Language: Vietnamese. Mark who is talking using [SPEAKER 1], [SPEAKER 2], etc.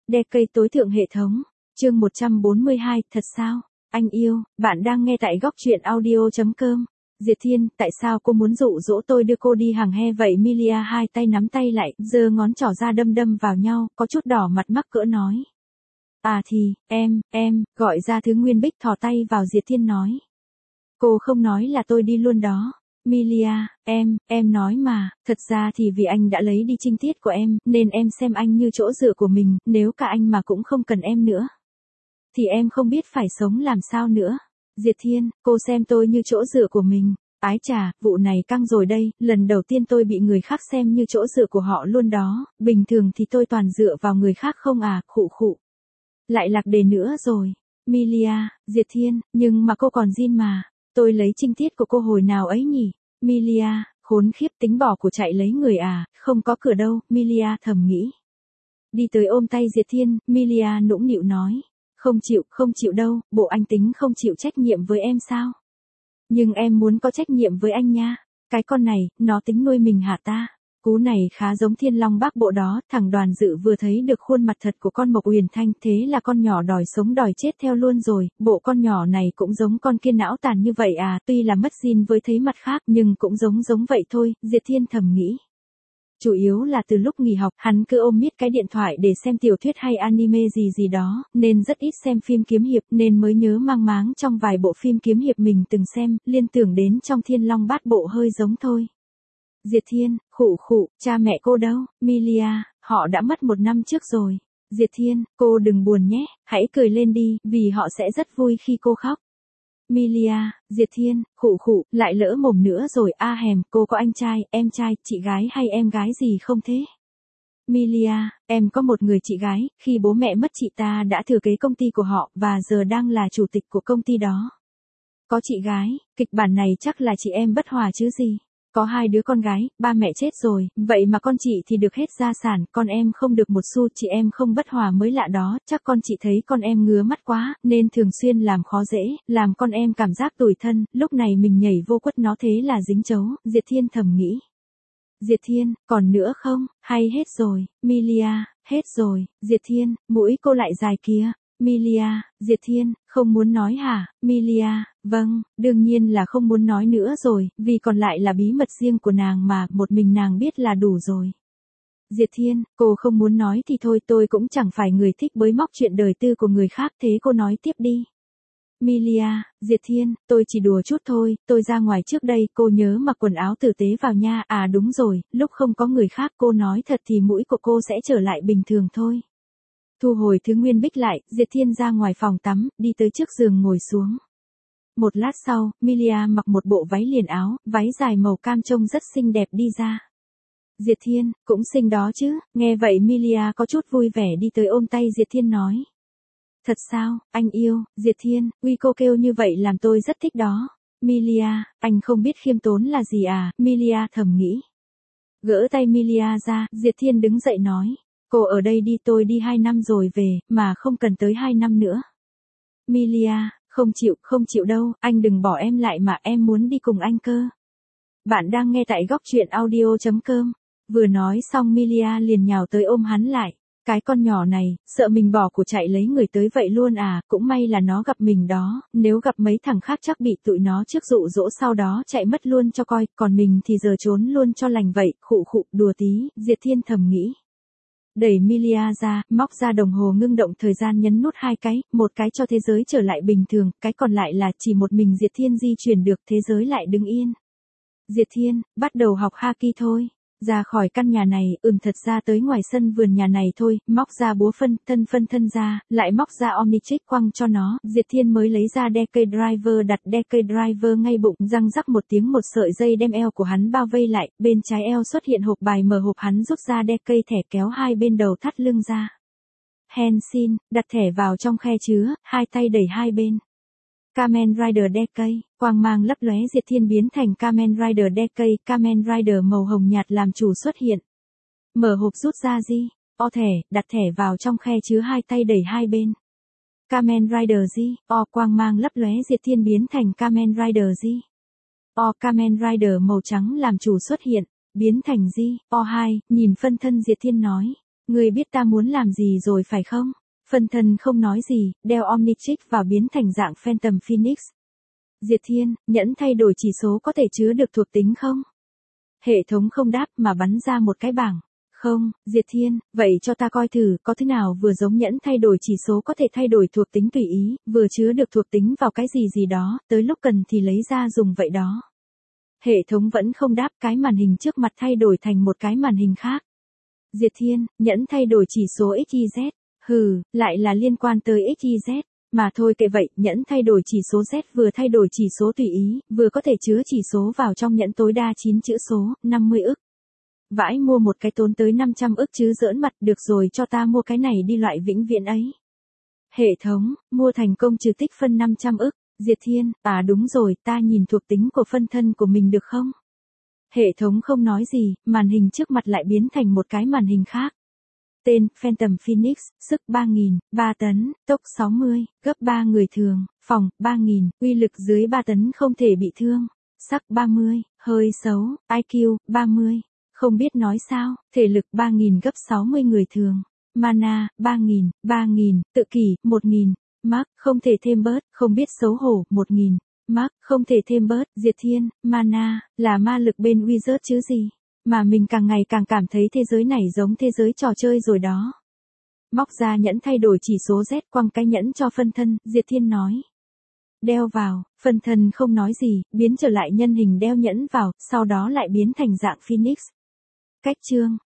[SPEAKER 1] Decade tối thượng hệ thống. Chương 142, thật sao? Anh yêu, bạn đang nghe tại góc truyện audio.com. Diệt Thiên, tại sao cô muốn dụ dỗ tôi đưa cô đi hàng he vậy? Milia hai tay nắm tay lại, giơ ngón trỏ ra đâm đâm vào nhau, có chút đỏ mặt mắc cỡ nói. À thì, em, gọi ra Thứ Nguyên Bích thò tay vào Diệt Thiên nói. Cô không nói là tôi đi luôn đó. Milia, em nói mà, thật ra thì vì anh đã lấy đi trinh tiết của em, nên em xem anh như chỗ dựa của mình, nếu cả anh mà cũng không cần em nữa. Thì em không biết phải sống làm sao nữa. Diệt Thiên, cô xem tôi như chỗ dựa của mình. Ái chà, vụ này căng rồi đây, lần đầu tiên tôi bị người khác xem như chỗ dựa của họ luôn đó, bình thường thì tôi toàn dựa vào người khác không à, khụ. Lại lạc đề nữa rồi. Milia, Diệt Thiên, nhưng mà cô còn zin mà. Tôi lấy trinh tiết của cô hồi nào ấy nhỉ? Milia, khốn khiếp, tính bỏ của chạy lấy người à, không có cửa đâu, Milia thầm nghĩ. Đi tới ôm tay Diệt Thiên, Milia nũng nịu nói. Không chịu đâu, bộ anh tính không chịu trách nhiệm với em sao? Nhưng em muốn có trách nhiệm với anh nha. Cái con này, nó tính nuôi mình hả ta? Cú này khá giống Thiên Long Bác Bộ đó, thằng Đoàn Dự vừa thấy được khuôn mặt thật của con Mộc Uyển Thanh, thế là con nhỏ đòi sống đòi chết theo luôn rồi, bộ con nhỏ này cũng giống con kia não tàn như vậy à, tuy là mất zin với thấy mặt khác, nhưng cũng giống vậy thôi, Diệt Thiên thầm nghĩ. Chủ yếu là từ lúc nghỉ học, hắn cứ ôm miết cái điện thoại để xem tiểu thuyết hay anime gì đó, nên rất ít xem phim kiếm hiệp, nên mới nhớ mang máng trong vài bộ phim kiếm hiệp mình từng xem, liên tưởng đến trong Thiên Long Bát Bộ hơi giống thôi. Diệt Thiên, khụ, cha mẹ cô đâu? Milia, họ đã mất 1 năm trước rồi. Diệt Thiên, cô đừng buồn nhé, hãy cười lên đi, vì họ sẽ rất vui khi cô khóc. Milia, Diệt Thiên, khụ, lại lỡ mồm nữa rồi, cô có anh trai, em trai, chị gái hay em gái gì không thế? Milia, em có một người chị gái, khi bố mẹ mất chị ta đã thừa kế công ty của họ, và giờ đang là chủ tịch của công ty đó. Có chị gái, kịch bản này chắc là chị em bất hòa chứ gì? Có 2 đứa con gái, ba mẹ chết rồi, vậy mà con chị thì được hết gia sản, con em không được một xu, chị em không bất hòa mới lạ đó, chắc con chị thấy con em ngứa mắt quá, nên thường xuyên làm khó dễ, làm con em cảm giác tủi thân, lúc này mình nhảy vô quất nó thế là dính chấu, Diệt Thiên thầm nghĩ. Diệt Thiên, còn nữa không, hay hết rồi? Milia, hết rồi. Diệt Thiên, mũi cô lại dài kìa. Milia, Diệt Thiên, không muốn nói hả? Milia, vâng, đương nhiên là không muốn nói nữa rồi, vì còn lại là bí mật riêng của nàng mà, một mình nàng biết là đủ rồi. Diệt Thiên, cô không muốn nói thì thôi, tôi cũng chẳng phải người thích bới móc chuyện đời tư của người khác, thế cô nói tiếp đi. Milia, Diệt Thiên, tôi chỉ đùa chút thôi, tôi ra ngoài trước đây, cô nhớ mặc quần áo tử tế vào nha, à đúng rồi, lúc không có người khác cô nói thật thì mũi của cô sẽ trở lại bình thường thôi. Thu hồi Thứ Nguyên Bích lại, Diệt Thiên ra ngoài phòng tắm, đi tới trước giường ngồi xuống. Một lát sau, Milia mặc một bộ váy liền áo, váy dài màu cam trông rất xinh đẹp đi ra. Diệt Thiên, cũng xinh đó chứ, nghe vậy Milia có chút vui vẻ đi tới ôm tay Diệt Thiên nói. Thật sao, anh yêu, Diệt Thiên, uy cô kêu như vậy làm tôi rất thích đó. Milia, anh không biết khiêm tốn là gì à, Milia thầm nghĩ. Gỡ tay Milia ra, Diệt Thiên đứng dậy nói. Cô ở đây đi, tôi đi 2 năm rồi về, mà không cần tới 2 năm nữa. Milia, không chịu đâu, anh đừng bỏ em lại mà, em muốn đi cùng anh cơ. Bạn đang nghe tại góc truyện audio.com. Vừa nói xong Milia liền nhào tới ôm hắn lại. Cái con nhỏ này, sợ mình bỏ của chạy lấy người tới vậy luôn à, cũng may là nó gặp mình đó, nếu gặp mấy thằng khác chắc bị tụi nó trước dụ dỗ sau đó chạy mất luôn cho coi, còn mình thì giờ trốn luôn cho lành vậy, khụ, đùa tí, Diệt Thiên thầm nghĩ. Đẩy Milia ra, móc ra đồng hồ ngưng động thời gian nhấn nút 2 cái, một cái cho thế giới trở lại bình thường, cái còn lại là chỉ một mình Diệt Thiên di chuyển được, thế giới lại đứng yên. Diệt Thiên, bắt đầu học Haki thôi. Ra khỏi căn nhà này, thật ra tới ngoài sân vườn nhà này thôi, móc ra búa phân thân ra, lại móc ra Omnitrix quăng cho nó, Diệt Thiên mới lấy ra Decade Driver, đặt Decade Driver ngay bụng, răng rắc một tiếng, một sợi dây đem eo của hắn bao vây lại, bên trái eo xuất hiện hộp bài, mở hộp hắn rút ra Decade thẻ kéo hai bên đầu thắt lưng ra. Henshin, đặt thẻ vào trong khe chứa, hai tay đẩy hai bên. Kamen Rider Decade, quang mang lấp lóe, Diệt Thiên biến thành Kamen Rider Decade, Kamen Rider màu hồng nhạt làm chủ xuất hiện. Mở hộp rút ra thẻ, đặt thẻ vào trong khe chứa, hai tay đẩy hai bên. Kamen Rider quang mang lấp lóe, Diệt Thiên biến thành Kamen Rider Kamen Rider màu trắng làm chủ xuất hiện, biến thành 2, nhìn phân thân Diệt Thiên nói. Ngươi biết ta muốn làm gì rồi phải không? Phân thân không nói gì, đeo Omnitrix vào biến thành dạng Phantom Phoenix. Diệt Thiên, nhẫn thay đổi chỉ số có thể chứa được thuộc tính không? Hệ thống không đáp mà bắn ra một cái bảng. Không, Diệt Thiên, vậy cho ta coi thử, có thứ nào vừa giống nhẫn thay đổi chỉ số có thể thay đổi thuộc tính tùy ý, vừa chứa được thuộc tính vào cái gì gì đó, tới lúc cần thì lấy ra dùng vậy đó. Hệ thống vẫn không đáp, cái màn hình trước mặt thay đổi thành một cái màn hình khác. Diệt Thiên, nhẫn thay đổi chỉ số XYZ. Hừ, lại là liên quan tới XYZ. Mà thôi kệ vậy, nhẫn thay đổi chỉ số Z vừa thay đổi chỉ số tùy ý, vừa có thể chứa chỉ số vào trong nhẫn tối đa 9 chữ số, 50 ức. Vãi mua một cái tốn tới 500 ức chứ giỡn mặt, được rồi cho ta mua cái này đi loại vĩnh viễn ấy. Hệ thống, mua thành công trừ tích phân 500 ức. Diệt Thiên, à đúng rồi, ta nhìn thuộc tính của phân thân của mình được không? Hệ thống không nói gì, màn hình trước mặt lại biến thành một cái màn hình khác. Tên, Phantom Phoenix, sức 3.000, 3 tấn, tốc 60, gấp 3 người thường, phòng, 3.000, uy lực dưới 3 tấn không thể bị thương, sắc 30, hơi xấu, IQ, 30, không biết nói sao, thể lực 3.000 gấp 60 người thường, mana, 3.000, tự kỷ, 1.000, mark, không thể thêm bớt, không biết xấu hổ, 1.000, mark, không thể thêm bớt, Diệt Thiên, mana, là ma lực bên wizard chứ gì. Mà mình càng ngày càng cảm thấy thế giới này giống thế giới trò chơi rồi đó. Móc ra nhẫn thay đổi chỉ số Z, quăng cái nhẫn cho phân thân, Diệt Thiên nói. Đeo vào, phân thân không nói gì, biến trở lại nhân hình đeo nhẫn vào, sau đó lại biến thành dạng Phoenix. Cách chương